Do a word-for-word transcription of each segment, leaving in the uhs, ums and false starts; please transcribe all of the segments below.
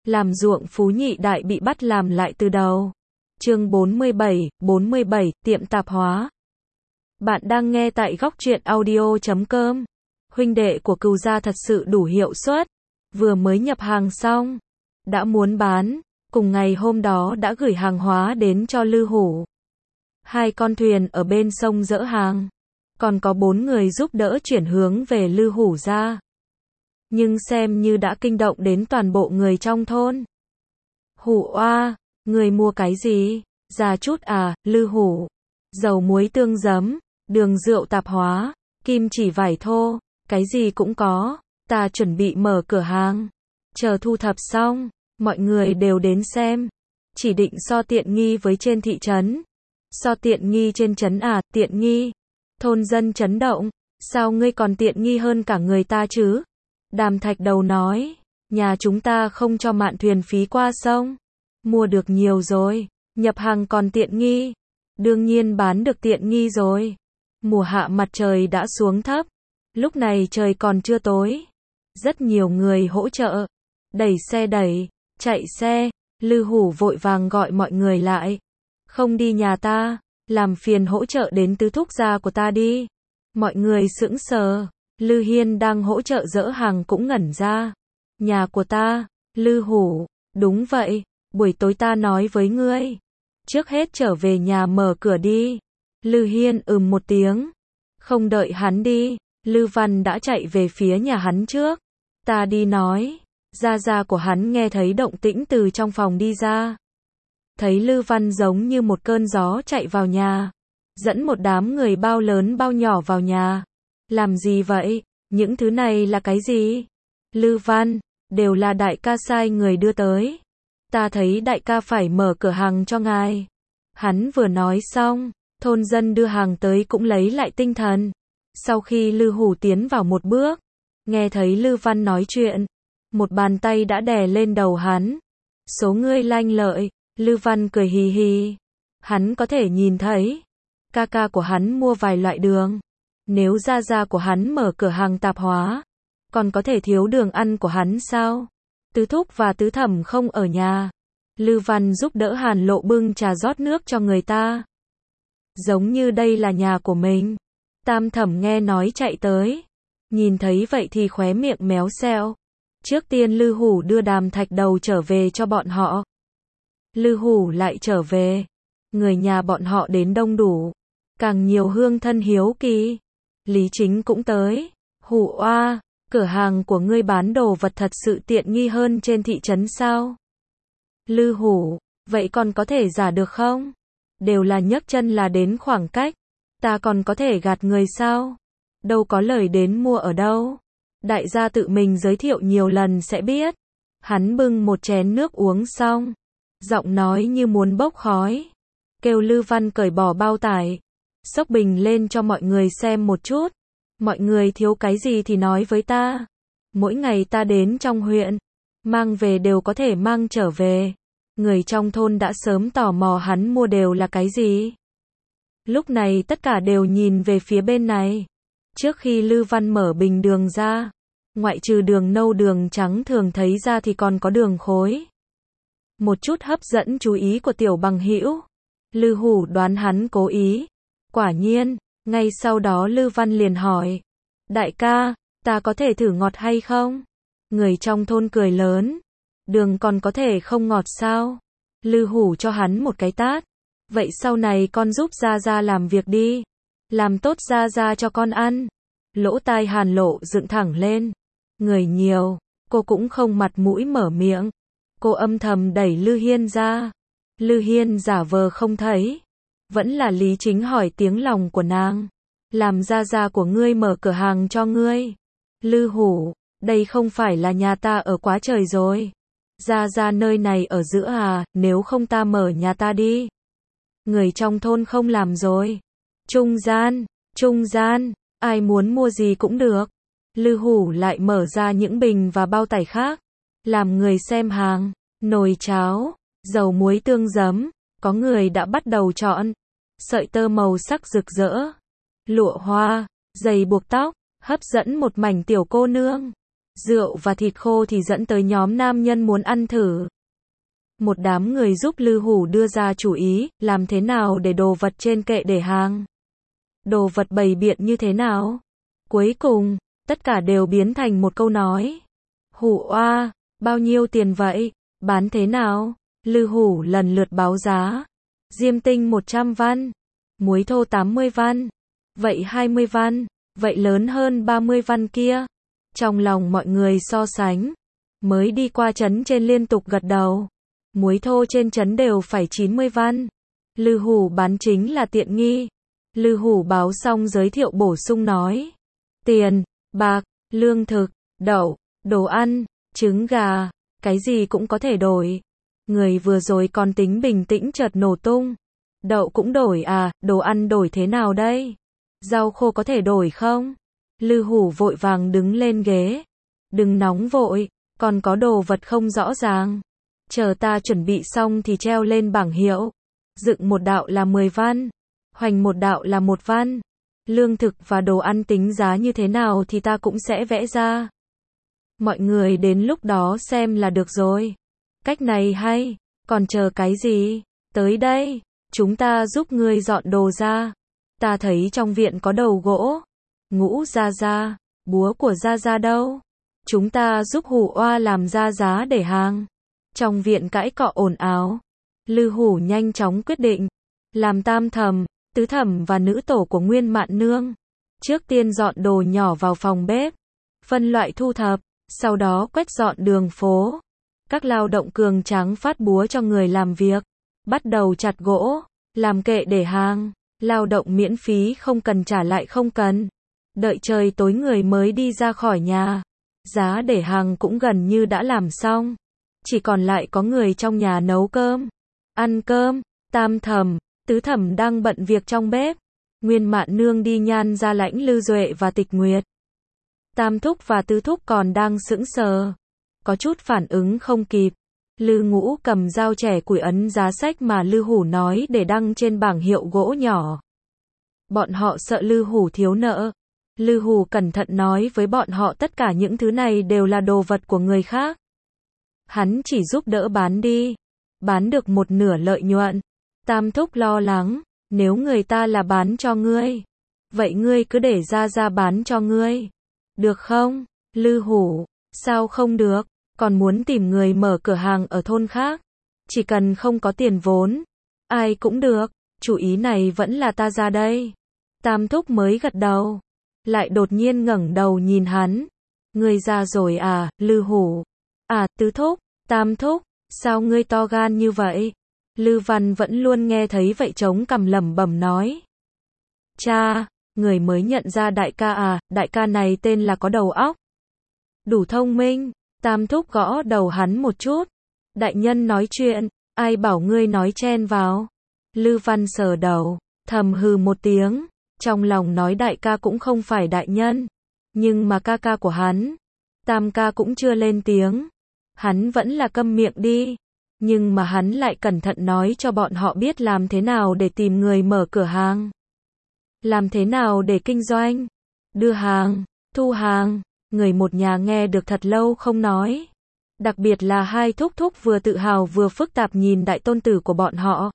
làm ruộng Phú Nhị Đại bị bắt làm lại từ đầu. Chương bốn mươi bảy, bốn mươi bảy, tiệm tạp hóa. Bạn đang nghe tại góc truyện audio chấm com. Huynh đệ của Cừu gia thật sự đủ hiệu suất, vừa mới nhập hàng xong, đã muốn bán, cùng ngày hôm đó đã gửi hàng hóa đến cho Lư Hủ. Hai con thuyền ở bên sông dỡ hàng, còn có bốn người giúp đỡ chuyển hướng về Lư Hủ gia. Nhưng xem như đã kinh động đến toàn bộ người trong thôn. Hủ oa, người mua cái gì? Già chút à, Lư Hủ. Dầu muối tương giấm, đường rượu tạp hóa, kim chỉ vải thô, cái gì cũng có. Ta chuẩn bị mở cửa hàng. Chờ thu thập xong, mọi người đều đến xem. Chỉ định so tiện nghi với trên thị trấn. So tiện nghi trên trấn à, tiện nghi. Thôn dân chấn động, sao ngươi còn tiện nghi hơn cả người ta chứ? Đàm Thạch Đầu nói, nhà chúng ta không cho mạn thuyền phí qua sông. Mua được nhiều rồi, nhập hàng còn tiện nghi. Đương nhiên bán được tiện nghi rồi. Mùa hạ mặt trời đã xuống thấp. Lúc này trời còn chưa tối. Rất nhiều người hỗ trợ. Đẩy xe đẩy, chạy xe. Lư Hủ vội vàng gọi mọi người lại. Không đi nhà ta, làm phiền hỗ trợ đến tứ thúc gia của ta đi. Mọi người sững sờ. Lư Hiên đang hỗ trợ dỡ hàng cũng ngẩn ra. Nhà của ta, Lư Hủ, đúng vậy, buổi tối ta nói với ngươi. Trước hết trở về nhà mở cửa đi. Lư Hiên ừm một tiếng. Không đợi hắn đi, Lư Văn đã chạy về phía nhà hắn trước. Ta đi nói. Gia gia của hắn nghe thấy động tĩnh từ trong phòng đi ra. Thấy Lư Văn giống như một cơn gió chạy vào nhà. Dẫn một đám người bao lớn bao nhỏ vào nhà. Làm gì vậy? Những thứ này là cái gì? Lư Văn, đều là đại ca sai người đưa tới. Ta thấy đại ca phải mở cửa hàng cho ngài. Hắn vừa nói xong, thôn dân đưa hàng tới cũng lấy lại tinh thần. Sau khi Lư Hủ tiến vào một bước, nghe thấy Lư Văn nói chuyện, một bàn tay đã đè lên đầu hắn. Số ngươi lanh lợi, Lư Văn cười hì hì. Hắn có thể nhìn thấy, ca ca của hắn mua vài loại đường. Nếu gia gia của hắn mở cửa hàng tạp hóa, còn có thể thiếu đường ăn của hắn sao? Tứ thúc và tứ thẩm không ở nhà. Lư Văn giúp đỡ Hàn Lộ bưng trà rót nước cho người ta. Giống như đây là nhà của mình. Tam thẩm nghe nói chạy tới. Nhìn thấy vậy thì khóe miệng méo xẹo. Trước tiên Lư Hủ đưa Đàm Thạch Đầu trở về cho bọn họ. Lư Hủ lại trở về. Người nhà bọn họ đến đông đủ. Càng nhiều hương thân hiếu kỳ. Lý Chính cũng tới. Hủ oa, cửa hàng của ngươi bán đồ vật thật sự tiện nghi hơn trên thị trấn sao? Lư Hủ, vậy còn có thể giả được không? Đều là nhấc chân là đến khoảng cách. Ta còn có thể gạt người sao? Đâu có lời đến mua ở đâu. Đại gia tự mình giới thiệu nhiều lần sẽ biết. Hắn bưng một chén nước uống xong. Giọng nói như muốn bốc khói. Kêu Lư Văn cởi bỏ bao tải. Xốc bình lên cho mọi người xem một chút. Mọi người thiếu cái gì thì nói với ta. Mỗi ngày ta đến trong huyện, mang về đều có thể mang trở về. Người trong thôn đã sớm tò mò hắn mua đều là cái gì. Lúc này tất cả đều nhìn về phía bên này. Trước khi Lư Văn mở bình đường ra, ngoại trừ đường nâu đường trắng thường thấy ra thì còn có đường khối. Một chút hấp dẫn chú ý của Tiểu Bằng Hữu. Lư Hủ đoán hắn cố ý. Quả nhiên, ngay sau đó Lư Văn liền hỏi. Đại ca, ta có thể thử ngọt hay không? Người trong thôn cười lớn. Đường còn có thể không ngọt sao? Lư Hủ cho hắn một cái tát. Vậy sau này con giúp Gia Gia làm việc đi. Làm tốt Gia Gia cho con ăn. Lỗ tai Hàn Lộ dựng thẳng lên. Người nhiều, cô cũng không mặt mũi mở miệng. Cô âm thầm đẩy Lư Hiên ra. Lư Hiên giả vờ không thấy. Vẫn là Lý Chính hỏi tiếng lòng của nàng. Làm gia gia của ngươi mở cửa hàng cho ngươi. Lư Hủ, đây không phải là nhà ta ở quá trời rồi. Gia gia nơi này ở giữa à, nếu không ta mở nhà ta đi. Người trong thôn không làm rồi. Trung gian, trung gian, ai muốn mua gì cũng được. Lư Hủ lại mở ra những bình và bao tải khác. Làm người xem hàng, nồi cháo, dầu muối tương giấm. Có người đã bắt đầu chọn. Sợi tơ màu sắc rực rỡ. Lụa hoa, giày buộc tóc, hấp dẫn một mảnh tiểu cô nương. rượu và thịt khô thì dẫn tới nhóm nam nhân muốn ăn thử. Một đám người giúp Lư Hủ đưa ra chủ ý, làm thế nào để đồ vật trên kệ để hàng, đồ vật bày biện như thế nào. Cuối cùng, tất cả đều biến thành một câu nói. Hủ oa, bao nhiêu tiền vậy? Bán thế nào? Lư Hủ lần lượt báo giá. Diêm tinh một trăm văn, muối thô tám mươi văn, vậy hai mươi văn, vậy lớn hơn ba mươi văn kia. Trong lòng mọi người so sánh, mới đi qua trấn trên liên tục gật đầu. Muối thô trên trấn đều phải chín mươi văn. Lư Hủ bán chính là tiện nghi. Lư Hủ báo xong giới thiệu bổ sung nói. Tiền, bạc, lương thực, đậu, đồ ăn, trứng gà, cái gì cũng có thể đổi. Người vừa rồi còn tính bình tĩnh chợt nổ tung. Đậu cũng đổi à, đồ ăn đổi thế nào đây? Rau khô có thể đổi không? Lư Hủ vội vàng đứng lên ghế. Đừng nóng vội, còn có đồ vật không rõ ràng. Chờ ta chuẩn bị xong thì treo lên bảng hiệu. Dựng một đạo là mười văn, hoành một đạo là một văn. Lương thực và đồ ăn tính giá như thế nào thì ta cũng sẽ vẽ ra. Mọi người đến lúc đó xem là được rồi. Cách này hay, còn chờ cái gì? Tới đây, chúng ta giúp ngươi dọn đồ ra. Ta thấy trong viện có đầu gỗ. Ngũ gia gia, búa của gia gia đâu? Chúng ta giúp Hủ oa làm ra giá để hàng. Trong viện cãi cọ ồn ào. Lư Hủ nhanh chóng quyết định. Làm tam thẩm, tứ thẩm và nữ tổ của Nguyên Mạn Nương. Trước tiên dọn đồ nhỏ vào phòng bếp. Phân loại thu thập. Sau đó quét dọn đường phố. Các lao động cường tráng phát búa cho người làm việc. Bắt đầu chặt gỗ. Làm kệ để hàng. Lao động miễn phí không cần trả lại không cần. Đợi trời tối người mới đi ra khỏi nhà. Giá để hàng cũng gần như đã làm xong. Chỉ còn lại có người trong nhà nấu cơm. Ăn cơm. Tam thẩm, tứ thẩm đang bận việc trong bếp. Nguyên Mạn Nương đi nhan ra lãnh Lư Duệ và Tịch Nguyệt. Tam thúc và tứ thúc còn đang sững sờ. Có chút phản ứng không kịp. Lư Ngũ cầm dao chẻ củi ấn giá sách mà Lư Hủ nói để đăng trên bảng hiệu gỗ nhỏ. Bọn họ sợ Lư Hủ thiếu nợ. Lư Hủ cẩn thận nói với bọn họ tất cả những thứ này đều là đồ vật của người khác. Hắn chỉ giúp đỡ bán đi. Bán được một nửa lợi nhuận. Tam thúc lo lắng. Nếu người ta là bán cho ngươi, vậy ngươi cứ để ra ra bán cho ngươi. Được không? Lư Hủ, sao không được? Còn muốn tìm người mở cửa hàng ở thôn khác. Chỉ cần không có tiền vốn. Ai cũng được. Chủ ý này vẫn là ta ra đây. Tam thúc mới gật đầu. Lại đột nhiên ngẩng đầu nhìn hắn. Ngươi ra rồi à, Lư Hủ. À, tứ thúc, tam thúc, sao ngươi to gan như vậy? Lư Văn vẫn luôn nghe thấy vậy chống cằm lẩm bẩm nói. Cha, người mới nhận ra đại ca à, đại ca này tên là có đầu óc. Đủ thông minh, tam thúc gõ đầu hắn một chút. Đại nhân nói chuyện, ai bảo ngươi nói chen vào. Lư Văn sờ đầu, thầm hừ một tiếng, trong lòng nói đại ca cũng không phải đại nhân. Nhưng mà ca ca của hắn, tam ca cũng chưa lên tiếng. Hắn vẫn là câm miệng đi. Nhưng mà hắn lại cẩn thận nói cho bọn họ biết làm thế nào để tìm người mở cửa hàng. Làm thế nào để kinh doanh. Đưa hàng, thu hàng. Người một nhà nghe được thật lâu không nói. Đặc biệt là hai thúc thúc vừa tự hào vừa phức tạp nhìn đại tôn tử của bọn họ.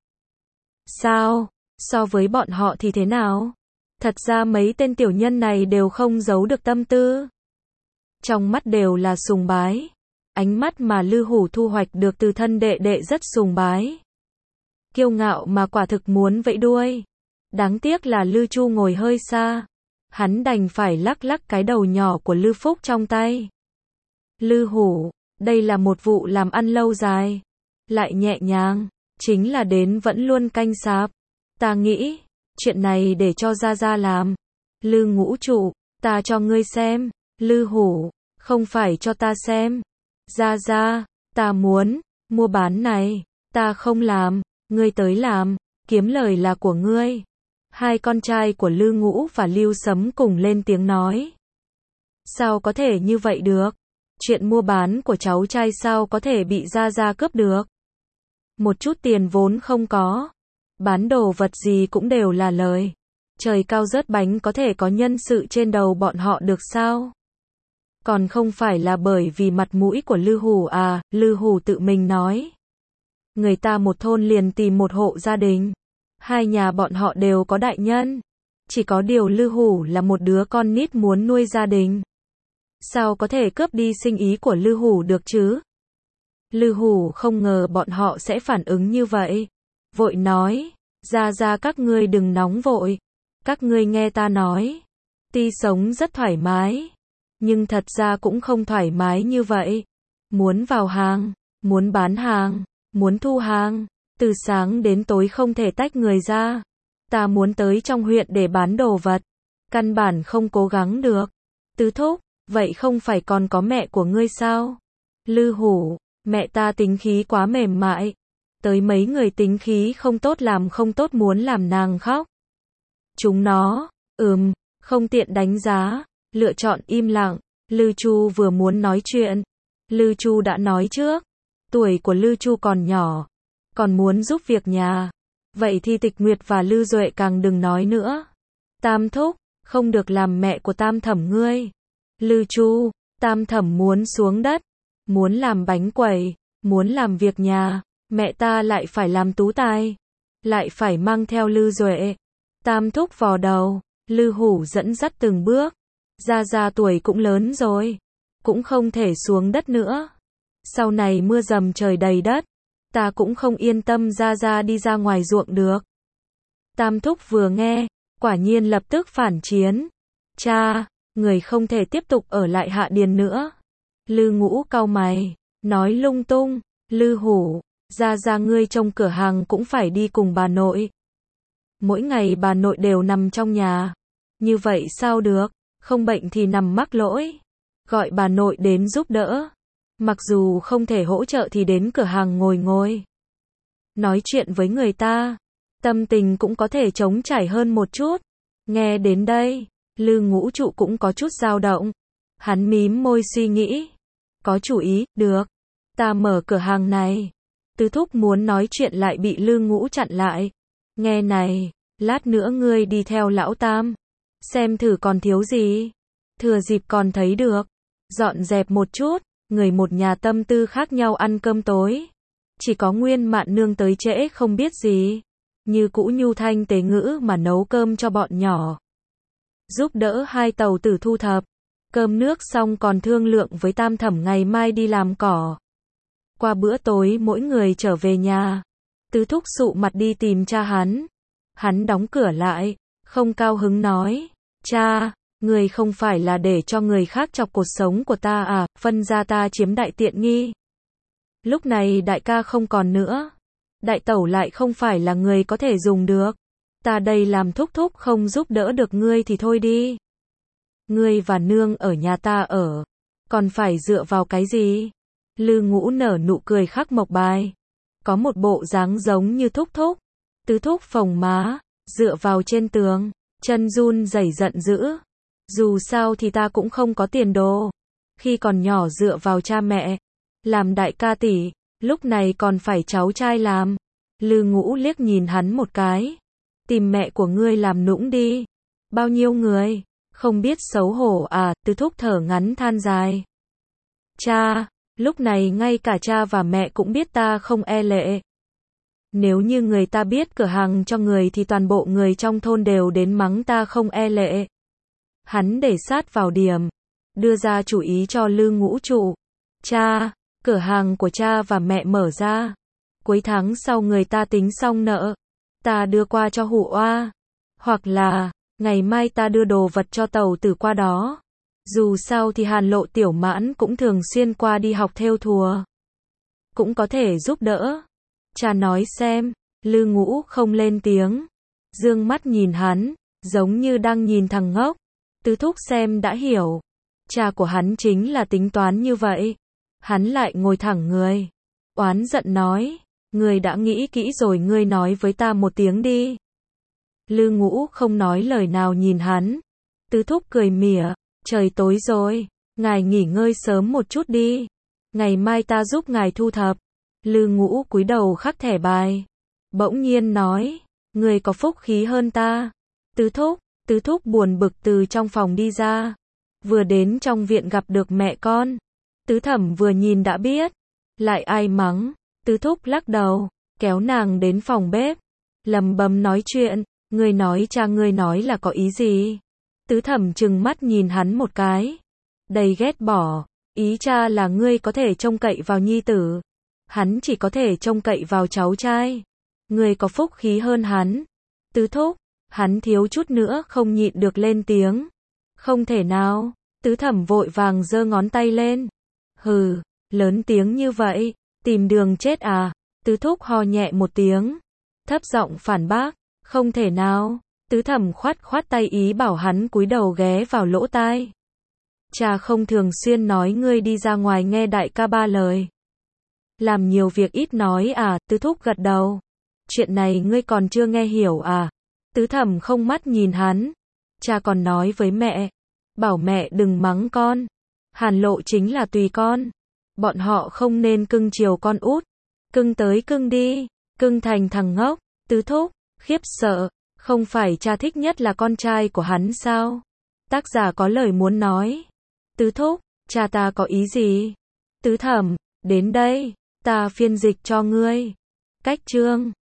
Sao? So với bọn họ thì thế nào? Thật ra mấy tên tiểu nhân này đều không giấu được tâm tư. Trong mắt đều là sùng bái. Ánh mắt mà Lư Hủ thu hoạch được từ thân đệ đệ rất sùng bái. Kiêu ngạo mà quả thực muốn vẫy đuôi. Đáng tiếc là Lư Chu ngồi hơi xa. Hắn đành phải lắc lắc cái đầu nhỏ của Lư Phúc trong tay. Lư Hủ, đây là một vụ làm ăn lâu dài. Lại nhẹ nhàng, chính là đến vẫn luôn canh sạp. Ta nghĩ, chuyện này để cho Gia Gia làm. Lư Ngũ Trụ, ta cho ngươi xem. Lư Hủ, không phải cho ta xem. Gia Gia, ta muốn, mua bán này, ta không làm, ngươi tới làm, kiếm lời là của ngươi. Hai con trai của Lư Ngũ và Lưu Sấm cùng lên tiếng nói. Sao có thể như vậy được? Chuyện mua bán của cháu trai sao có thể bị Gia Gia cướp được? Một chút tiền vốn không có. Bán đồ vật gì cũng đều là lời. Trời cao rớt bánh có thể có nhân sự trên đầu bọn họ được sao? Còn không phải là bởi vì mặt mũi của Lư Hủ à, Lư Hủ tự mình nói. Người ta một thôn liền tìm một hộ gia đình. Hai nhà bọn họ đều có đại nhân. Chỉ có điều Lư Hủ là một đứa con nít muốn nuôi gia đình. Sao có thể cướp đi sinh ý của Lư Hủ được chứ? Lư Hủ không ngờ bọn họ sẽ phản ứng như vậy. Vội nói, ra ra các ngươi đừng nóng vội. Các ngươi nghe ta nói. Tuy sống rất thoải mái. Nhưng thật ra cũng không thoải mái như vậy. Muốn vào hàng, muốn bán hàng, muốn thu hàng. Từ sáng đến tối không thể tách người ra. Ta muốn tới trong huyện để bán đồ vật. Căn bản không cố gắng được. Tứ thúc, vậy không phải còn có mẹ của ngươi sao? Lư Hủ, mẹ ta tính khí quá mềm mại. Tới mấy người tính khí không tốt làm không tốt muốn làm nàng khóc. Chúng nó, ừm, không tiện đánh giá, lựa chọn im lặng. Lư Chu vừa muốn nói chuyện. Lư Chu đã nói trước. Tuổi của Lư Chu còn nhỏ. Còn muốn giúp việc nhà. Vậy thì Tịch Nguyệt và Lư Duệ càng đừng nói nữa. Tam thúc, không được làm mẹ của Tam thẩm ngươi. Lư Chu, Tam thẩm muốn xuống đất. Muốn làm bánh quẩy. Muốn làm việc nhà. Mẹ ta lại phải làm tú tài. Lại phải mang theo Lư Duệ. Tam thúc vò đầu. Lư Hủ dẫn dắt từng bước. Gia Gia tuổi cũng lớn rồi. Cũng không thể xuống đất nữa. Sau này mưa dầm trời đầy đất. Ta cũng không yên tâm Gia Gia đi ra ngoài ruộng được. Tam thúc vừa nghe. Quả nhiên lập tức phản chiến. Cha, người không thể tiếp tục ở lại Hạ Điền nữa. Lư Ngũ cau mày. Nói lung tung. Lư Hủ, Gia Gia ngươi trông cửa hàng cũng phải đi cùng bà nội. Mỗi ngày bà nội đều nằm trong nhà. Như vậy sao được? Không bệnh thì nằm mắc lỗi. Gọi bà nội đến giúp đỡ. Mặc dù không thể hỗ trợ thì đến cửa hàng ngồi ngồi. Nói chuyện với người ta. Tâm tình cũng có thể trống trải hơn một chút. Nghe đến đây, Lư Ngũ Trụ cũng có chút dao động. Hắn mím môi suy nghĩ. Có chủ ý, được. Ta mở cửa hàng này. Tứ thúc muốn nói chuyện lại bị Lư Ngũ chặn lại. Nghe này, lát nữa ngươi đi theo lão Tam. Xem thử còn thiếu gì. Thừa dịp còn thấy được. Dọn dẹp một chút. Người một nhà tâm tư khác nhau ăn cơm tối. Chỉ có Nguyên Mạn Nương tới trễ không biết gì. Như cũ nhu thanh tế ngữ mà nấu cơm cho bọn nhỏ. Giúp đỡ hai tàu tử thu thập. Cơm nước xong còn thương lượng với Tam thẩm ngày mai đi làm cỏ. Qua bữa tối mỗi người trở về nhà. Tứ thúc sụ mặt đi tìm cha hắn. Hắn đóng cửa lại. Không cao hứng nói. Cha, người không phải là để cho người khác chọc cuộc sống của ta à, phân ra ta chiếm đại tiện nghi. Lúc này đại ca không còn nữa. Đại tẩu lại không phải là người có thể dùng được. Ta đây làm thúc thúc không giúp đỡ được ngươi thì thôi đi. Ngươi và nương ở nhà ta ở. Còn phải dựa vào cái gì? Lư Ngũ nở nụ cười khắc mộc bài. Có một bộ dáng giống như thúc thúc. Tứ thúc phồng má. Dựa vào trên tường. Chân run rẩy giận dữ. Dù sao thì ta cũng không có tiền đồ. Khi còn nhỏ dựa vào cha mẹ. Làm đại ca tỷ. Lúc này còn phải cháu trai làm. Lư Ngũ liếc nhìn hắn một cái. Tìm mẹ của ngươi làm nũng đi. Bao nhiêu người. Không biết xấu hổ à, Tứ thúc thở ngắn than dài. Cha, lúc này ngay cả cha và mẹ cũng biết ta không e lệ. Nếu như người ta biết cửa hàng cho người thì toàn bộ người trong thôn đều đến mắng ta không e lệ. Hắn để sát vào điểm. Đưa ra chủ ý cho Lư Ngũ Trụ. Cha, cửa hàng của cha và mẹ mở ra. Cuối tháng sau người ta tính xong nợ. Ta đưa qua cho Hủ Oa. Hoặc là, ngày mai ta đưa đồ vật cho tàu tử qua đó. Dù sao thì Hàn Lộ Tiểu Mãn cũng thường xuyên qua đi học thêu thùa. Cũng có thể giúp đỡ. Cha nói xem. Lư Ngũ không lên tiếng. Dương mắt nhìn hắn. Giống như đang nhìn thằng ngốc. Tứ thúc xem đã hiểu. Cha của hắn chính là tính toán như vậy. Hắn lại ngồi thẳng người. Oán giận nói. Ngươi đã nghĩ kỹ rồi ngươi nói với ta một tiếng đi. Lư Ngũ không nói lời nào nhìn hắn. Tứ thúc cười mỉa. Trời tối rồi. Ngài nghỉ ngơi sớm một chút đi. Ngày mai ta giúp ngài thu thập. Lư Ngũ cúi đầu khắc thẻ bài. Bỗng nhiên nói. Ngươi có phúc khí hơn ta. Tứ thúc. Tứ thúc buồn bực từ trong phòng đi ra. vừa đến trong viện gặp được mẹ con. Tứ Thẩm vừa nhìn đã biết. Lại ai mắng. Tứ Thúc lắc đầu, kéo nàng đến phòng bếp. Lầm bầm nói chuyện, ngươi nói cha ngươi nói là có ý gì? Tứ Thẩm trừng mắt nhìn hắn một cái. Đầy ghét bỏ, ý cha là ngươi có thể trông cậy vào nhi tử. Hắn chỉ có thể trông cậy vào cháu trai. Ngươi có phúc khí hơn hắn. Tứ Thúc, hắn thiếu chút nữa không nhịn được lên tiếng. Không thể nào, Tứ Thẩm vội vàng giơ ngón tay lên. Hừ, lớn tiếng như vậy, tìm đường chết à? Tứ Thúc ho nhẹ một tiếng, thấp giọng phản bác, không thể nào. Tứ Thẩm khoát khoát tay ý bảo hắn cúi đầu ghé vào lỗ tai. Cha không thường xuyên nói ngươi đi ra ngoài nghe đại ca ba lời. Làm nhiều việc ít nói à? Tứ Thúc gật đầu. Chuyện này ngươi còn chưa nghe hiểu à? Tứ Thẩm không mắt nhìn hắn. Cha còn nói với mẹ, bảo mẹ đừng mắng con. Hàn Lộ chính là tùy con. Bọn họ không nên cưng chiều con út. Cưng tới cưng đi, cưng thành thằng ngốc. Tứ Thúc, khiếp sợ, không phải cha thích nhất là con trai của hắn sao? Tác giả có lời muốn nói. Tứ Thúc, cha ta có ý gì? Tứ Thẩm, đến đây, ta phiên dịch cho ngươi. Cách chương